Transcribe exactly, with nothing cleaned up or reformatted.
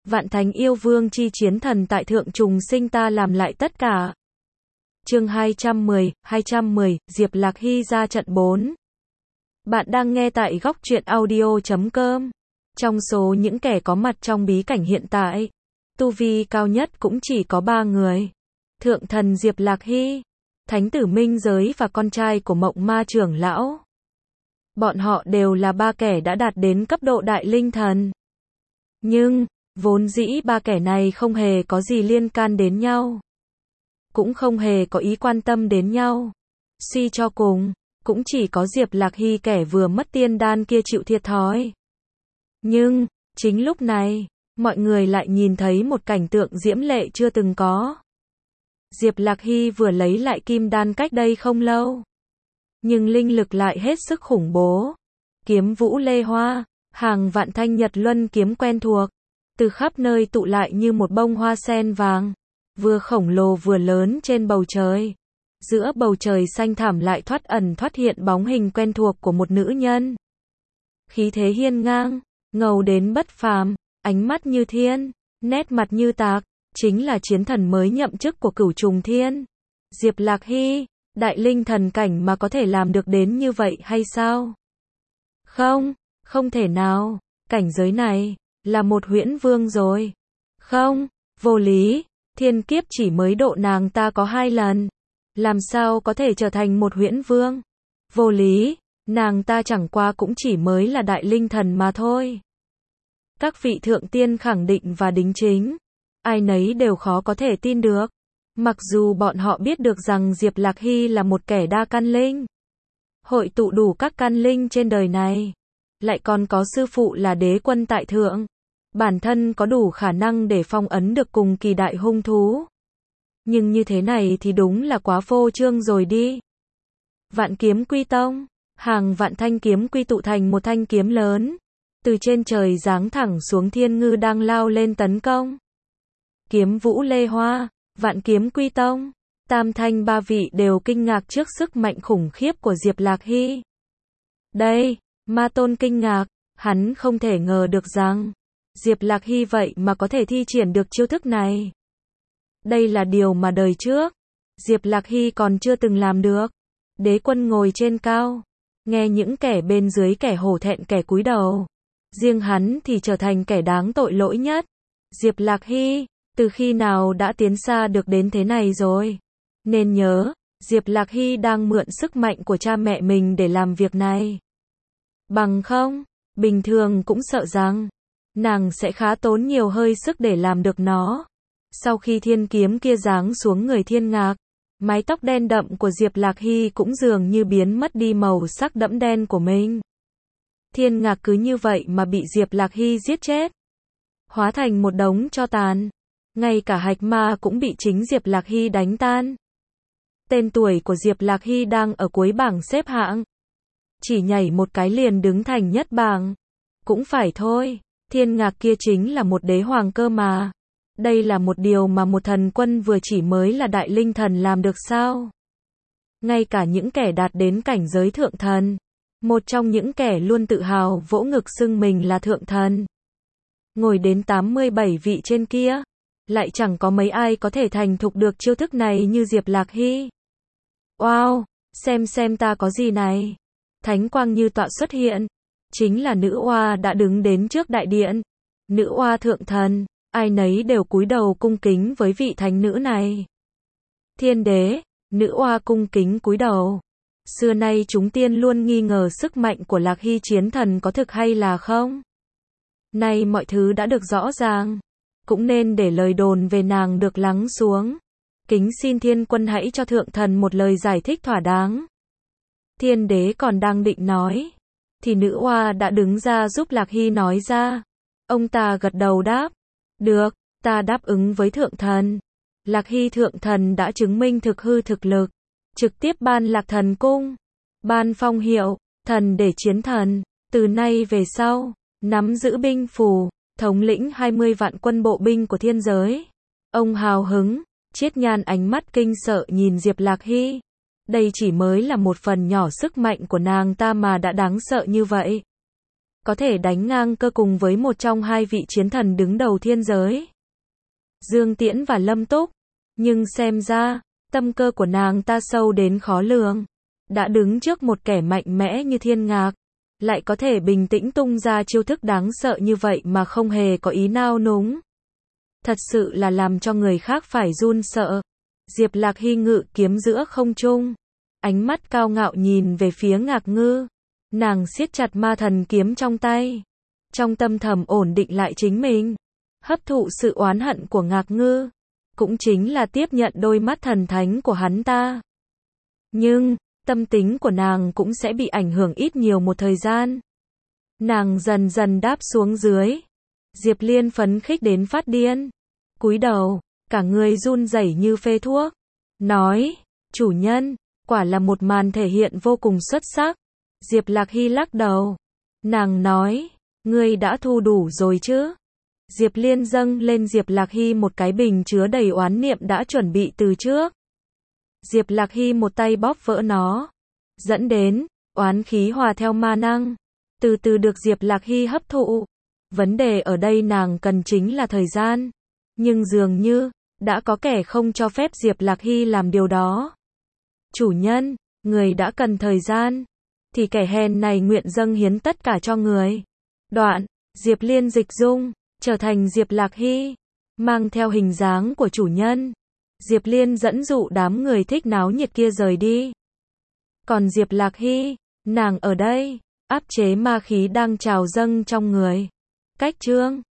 Vạn thánh yêu vương chi chiến thần tại thượng trùng sinh ta làm lại tất cả. Chương hai trăm mười, hai trăm mười, Diệp Lạc Hy ra trận bốn. Bạn đang nghe tại góc truyện audio chấm com. Trong số những kẻ có mặt trong bí cảnh hiện tại, tu vi cao nhất cũng chỉ có ba người. Thượng thần Diệp Lạc Hy, Thánh tử Minh Giới và con trai của Mộng Ma trưởng lão. Bọn họ đều là ba kẻ đã đạt đến cấp độ đại linh thần. Nhưng, vốn dĩ ba kẻ này không hề có gì liên can đến nhau. Cũng không hề có ý quan tâm đến nhau. Suy cho cùng, cũng chỉ có Diệp Lạc Hy kẻ vừa mất tiên đan kia chịu thiệt thòi. Nhưng, chính lúc này, mọi người lại nhìn thấy một cảnh tượng diễm lệ chưa từng có. Diệp Lạc Hy vừa lấy lại kim đan cách đây không lâu. Nhưng linh lực lại hết sức khủng bố. Kiếm vũ lê hoa, hàng vạn thanh nhật luân kiếm quen thuộc, từ khắp nơi tụ lại như một bông hoa sen vàng, vừa khổng lồ vừa lớn trên bầu trời. Giữa bầu trời xanh thẳm lại thoát ẩn thoát hiện bóng hình quen thuộc của một nữ nhân. Khí thế hiên ngang, ngầu đến bất phàm, ánh mắt như thiên, nét mặt như tạc, chính là chiến thần mới nhậm chức của Cửu Trùng Thiên. Diệp Lạc Hy, đại linh thần cảnh mà có thể làm được đến như vậy hay sao? Không, không thể nào, cảnh giới này, là một huyễn vương rồi. Không, vô lý, thiên kiếp chỉ mới độ nàng ta có hai lần. Làm sao có thể trở thành một huyễn vương? Vô lý, nàng ta chẳng qua cũng chỉ mới là đại linh thần mà thôi. Các vị thượng tiên khẳng định và đính chính, ai nấy đều khó có thể tin được. Mặc dù bọn họ biết được rằng Diệp Lạc Hy là một kẻ đa căn linh, hội tụ đủ các căn linh trên đời này, lại còn có sư phụ là đế quân tại thượng, bản thân có đủ khả năng để phong ấn được cùng kỳ đại hung thú. Nhưng như thế này thì đúng là quá phô trương rồi đi. Vạn kiếm quy tông, hàng vạn thanh kiếm quy tụ thành một thanh kiếm lớn, từ trên trời giáng thẳng xuống thiên ngư đang lao lên tấn công. Kiếm vũ lê hoa, vạn kiếm quy tông, tam thanh ba vị đều kinh ngạc trước sức mạnh khủng khiếp của Diệp Lạc Hy. Đây, Ma Tôn kinh ngạc, hắn không thể ngờ được rằng Diệp Lạc Hy vậy mà có thể thi triển được chiêu thức này. Đây là điều mà đời trước Diệp Lạc Hy còn chưa từng làm được. Đế quân ngồi trên cao, nghe những kẻ bên dưới kẻ hổ thẹn kẻ cúi đầu, riêng hắn thì trở thành kẻ đáng tội lỗi nhất. Diệp Lạc Hy, từ khi nào đã tiến xa được đến thế này rồi? Nên nhớ, Diệp Lạc Hy đang mượn sức mạnh của cha mẹ mình để làm việc này. Bằng không, bình thường cũng sợ rằng nàng sẽ khá tốn nhiều hơi sức để làm được nó. Sau khi thiên kiếm kia giáng xuống người Thiên Ngạc, mái tóc đen đậm của Diệp Lạc Hy cũng dường như biến mất đi màu sắc đẫm đen của mình. Thiên Ngạc cứ như vậy mà bị Diệp Lạc Hy giết chết, hóa thành một đống tro tàn. Ngay cả hạch ma cũng bị chính Diệp Lạc Hy đánh tan. Tên tuổi của Diệp Lạc Hy đang ở cuối bảng xếp hạng, chỉ nhảy một cái liền đứng thành nhất bảng. Cũng phải thôi, Thiên Ngạc kia chính là một đế hoàng cơ mà. Đây là một điều mà một thần quân vừa chỉ mới là đại linh thần làm được sao? Ngay cả những kẻ đạt đến cảnh giới thượng thần, một trong những kẻ luôn tự hào vỗ ngực xưng mình là thượng thần, ngồi đến tám mươi bảy vị trên kia, lại chẳng có mấy ai có thể thành thục được chiêu thức này như Diệp Lạc Hy. Wow, xem xem ta có gì này. Thánh quang như tọa xuất hiện, chính là nữ oa đã đứng đến trước đại điện. Nữ oa thượng thần, ai nấy đều cúi đầu cung kính với vị thánh nữ này. Thiên đế, nữ oa cung kính cúi đầu. Xưa nay chúng tiên luôn nghi ngờ sức mạnh của Lạc Hy chiến thần có thực hay là không. Nay mọi thứ đã được rõ ràng, cũng nên để lời đồn về nàng được lắng xuống. Kính xin thiên quân hãy cho thượng thần một lời giải thích thỏa đáng. Thiên đế còn đang định nói, thì nữ oa đã đứng ra giúp Lạc Hy nói ra. Ông ta gật đầu đáp, được, ta đáp ứng với thượng thần. Lạc Hy thượng thần đã chứng minh thực hư thực lực, trực tiếp ban Lạc Thần Cung, ban phong hiệu, thần để chiến thần. Từ nay về sau, nắm giữ binh phù, thống lĩnh hai mươi vạn quân bộ binh của thiên giới. Ông hào hứng, chiết nhan ánh mắt kinh sợ nhìn Diệp Lạc Hy. Đây chỉ mới là một phần nhỏ sức mạnh của nàng ta mà đã đáng sợ như vậy. có thể đánh ngang cơ cùng với một trong hai vị chiến thần đứng đầu thiên giới. Dương Tiễn và Lâm Túc. Nhưng xem ra, tâm cơ của nàng ta sâu đến khó lường. Đã đứng trước một kẻ mạnh mẽ như Thiên Ngạc, lại có thể bình tĩnh tung ra chiêu thức đáng sợ như vậy mà không hề có ý nao núng. Thật sự là làm cho người khác phải run sợ. Diệp Lạc Hy ngự kiếm giữa không trung, ánh mắt cao ngạo nhìn về phía Ngạc Ngư. Nàng siết chặt ma thần kiếm trong tay, trong tâm thầm ổn định lại chính mình, hấp thụ sự oán hận của Ngạc Ngư, cũng chính là tiếp nhận đôi mắt thần thánh của hắn ta. Nhưng, tâm tính của nàng cũng sẽ bị ảnh hưởng ít nhiều một thời gian. Nàng dần dần đáp xuống dưới. Diệp Liên phấn khích đến phát điên, cúi đầu, cả người run rẩy như phê thuốc, nói, chủ nhân, quả là một màn thể hiện vô cùng xuất sắc. Diệp Lạc Hy lắc đầu, nàng nói, ngươi đã thu đủ rồi chứ? Diệp Liên dâng lên Diệp Lạc Hy một cái bình chứa đầy oán niệm đã chuẩn bị từ trước. Diệp Lạc Hy một tay bóp vỡ nó, dẫn đến, oán khí hòa theo ma năng, từ từ được Diệp Lạc Hy hấp thụ. Vấn đề ở đây nàng cần chính là thời gian, nhưng dường như, đã có kẻ không cho phép Diệp Lạc Hy làm điều đó. Chủ nhân, người đã cần thời gian, thì kẻ hèn này nguyện dâng hiến tất cả cho người. Đoạn, Diệp Liên dịch dung, trở thành Diệp Lạc Hy, mang theo hình dáng của chủ nhân. Diệp Liên dẫn dụ đám người thích náo nhiệt kia rời đi. Còn Diệp Lạc Hy, nàng ở đây, áp chế ma khí đang trào dâng trong người. Cách chương